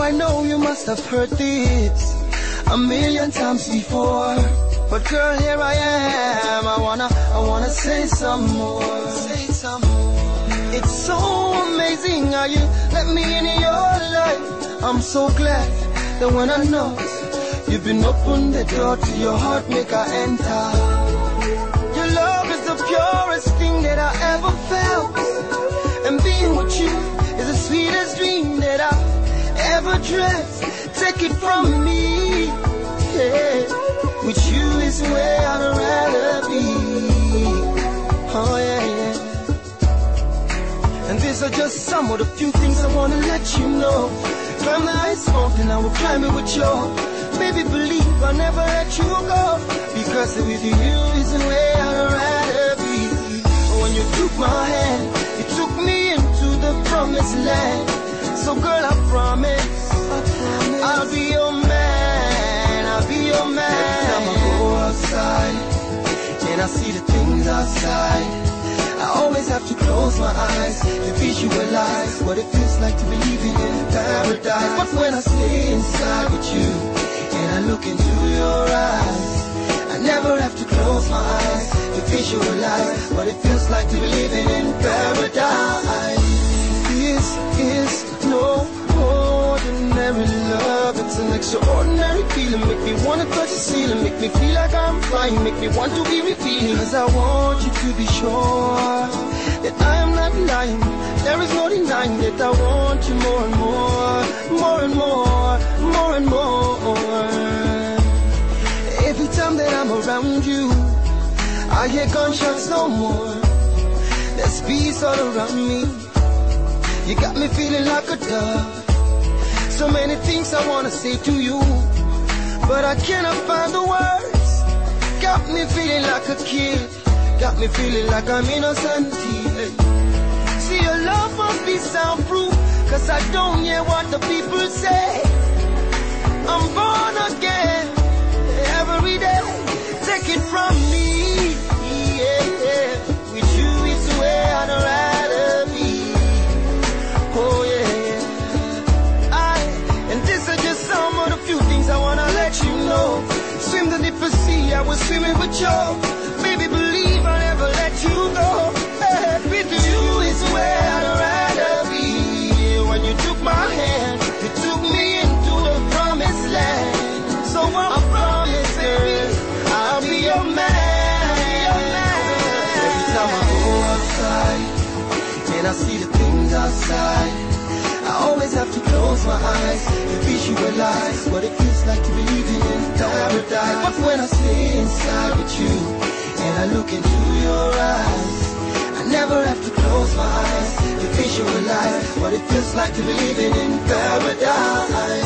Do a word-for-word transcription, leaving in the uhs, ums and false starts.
I know you must have heard this a million times before, but girl, here I am. I wanna, I wanna say some more. Say some more. It's so amazing how you let me in your life. I'm so glad that when I knock, you've been open the door to your heart, make I enter. Your love is the purest thing that I ever felt, and being with you is the sweetest dream that I ever dreamt. Take it from me, yeah. With you is where I'd rather be. Oh yeah, yeah. And these are just some of the few things I wanna let you know. Climb the ice mountain, I will climb it with you. Baby, believe I'll never let you go, because with you is where I'd rather be. When you took my hand, you took me into the promised land. So girl, I promise, I promise I'll be your man, I'll be your man. Every time I go outside and I see the things outside, I always have to close my eyes to visualize what it feels like to be living in paradise. But when I stay inside with you and I look into your eyes, I never have to close my eyes to visualize what it feels like to be living in paradise. This is no ordinary love, it's an extraordinary feeling. Make me wanna touch the ceiling, make me feel like I'm flying, make me want to be revealing. Cause I want you to be sure that I am not lying. There is no denying that I want you more and more, more and more, more and more. Every time that I'm around you, I hear gunshots no more. There's peace all around me. You got me feeling like a dove. So many things I wanna say to you, but I cannot find the words. Got me feeling like a kid, got me feeling like I'm innocent. See, your love must be soundproof, cause I don't hear what the people say. I'm born again every day. Take it from me, yeah, yeah. With you it's where I'd rather be. Oh yeah, yeah. I, and these are just some of the few things I wanna let you know. Swim the deepest sea, I was swimming with you. Baby, believe I'll never let you go. Hey, with you is where I'd rather be. When you took my hand, you took me into the promised land. So I promise, baby, I'll be your man. Every time I go outside and I see the things outside, I always have to close my eyes to visualize what it feels like to be living in paradise. But when I stay inside with you and I look into your eyes, I never have to close my eyes to visualize what it feels like to be living in paradise.